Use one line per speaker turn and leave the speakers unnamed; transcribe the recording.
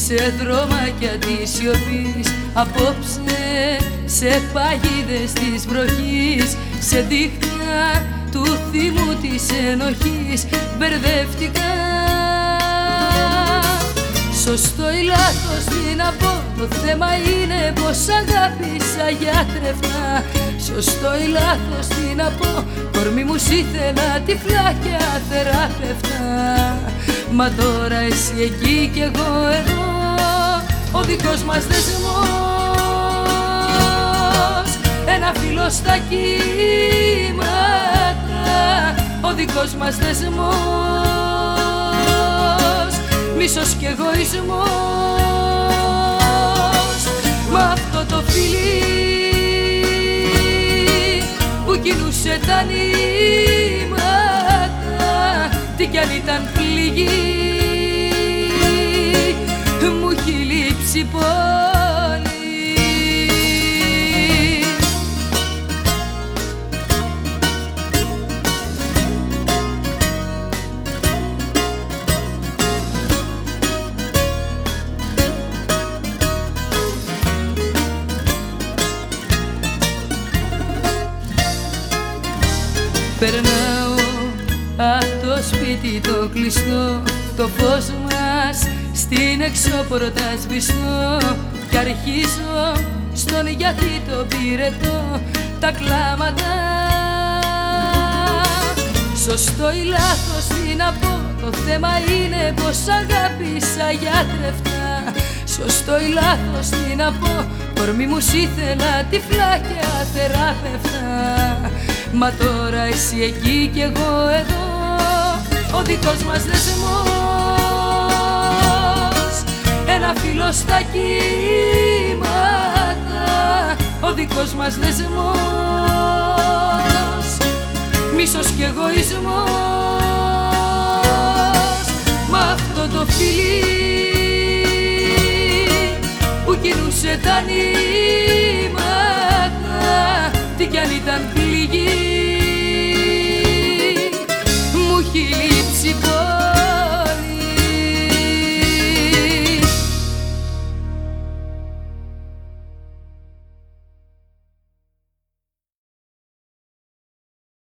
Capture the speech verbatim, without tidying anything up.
σε δρόμακια της σιωπής, απόψε σε παγίδες της βροχής, σε δίχτυα του θυμού της ενοχής μπερδεύτηκα. Σωστό ή λάθος τι να πω, το θέμα είναι πως αγάπησα γιατρευτά. Σωστό ή λάθος τι να πω, κορμί μου σ' ήθελα τυφλά και αθεράπευτα. Μα τώρα εσύ εκεί κι εγώ εδώ, ο δικός μας δεσμός, ένα φύλλο στα κύματα, ο δικός μας δεσμός, μίσος κι εγωισμός. Μα αυτό το φιλί που κινούσε τα νήματα, τι κι αν ήταν πληγή, μου έχει λείψει πολύ. Περνάω απ' το σπίτι το κλειστό, το φως μας στην εξώπορτα σβηστό, κι αρχίζω στον γιατί το πυρετό τα κλάματα. Σωστό ή λάθος τι να πω, το θέμα είναι πως αγάπησα γιατρευτά. Σωστό ή λάθος τι να πω, κορμί μου σ' ήθελα τυφλά και αθεράπευτα. Μα τώρα εσύ εκεί κι εγώ εδώ, ο δικός μας δεσμός, ένα φύλλο στα κύματα, ο δικός μας δεσμός, μίσος κι εγωισμός. Μα αυτό το φιλί που κινούσε τα νήματα, τι κι αν ήταν πληγή,